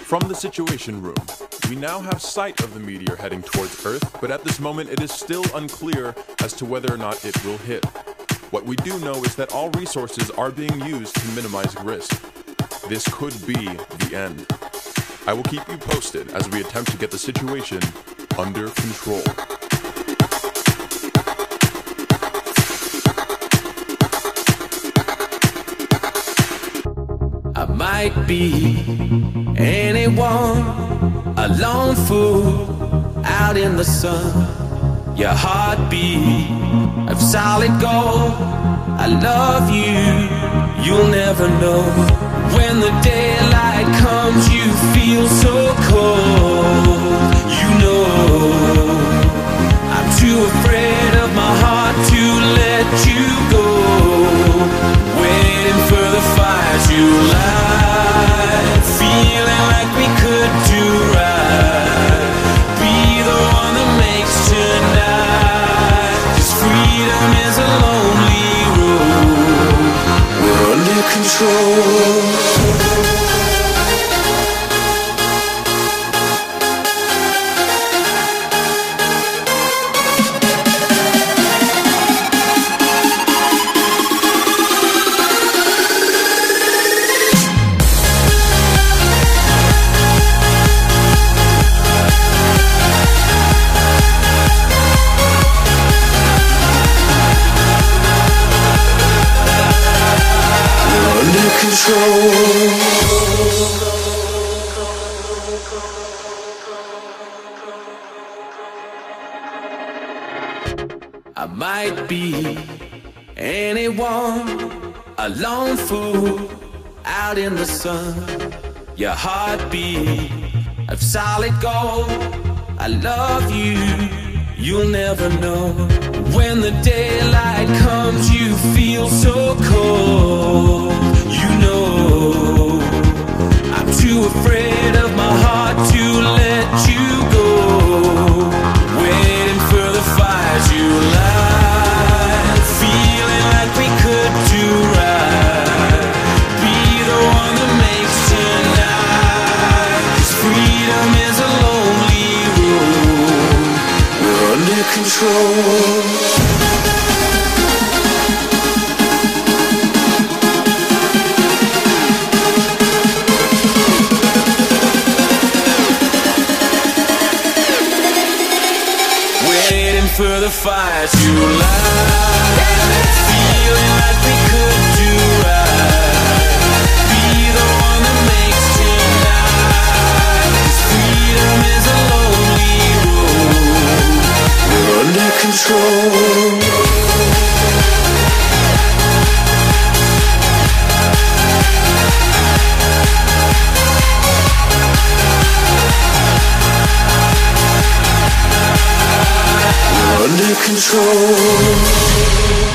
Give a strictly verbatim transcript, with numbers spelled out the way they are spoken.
From the Situation Room, we now have sight of the meteor heading towards Earth, but at this moment it is still unclear as to whether or not it will hit. What we do know is that all resources are being used to minimize risk. This could be the end. I will keep you posted as we attempt to get the situation under control. I might be anyone, a lone fool out in the sun. Your heartbeat of solid gold. I love you, you'll never know. When the daylight comes, you feel so cold. You know I'm too afraid of my heart to let you go. Waiting for the fires you light, feeling like we could do right. Be the one that makes tonight. 'Cause freedom is a lonely road. We're under control. I might be anyone, a lone fool out in the sun. Your heartbeat of solid gold. I love you, you'll never know. When the daylight comes, you feel so cold. You know I'm too afraid of my heart to let you go. Waiting for the fires you light, feeling like we could do right. Be the one that makes tonight. 'Cause freedom is a lonely road. We're under control. For the fires you light, feeling like we could do right. Be the one that makes tonight. 'Cause freedom is a lonely road. We're under control. Under control.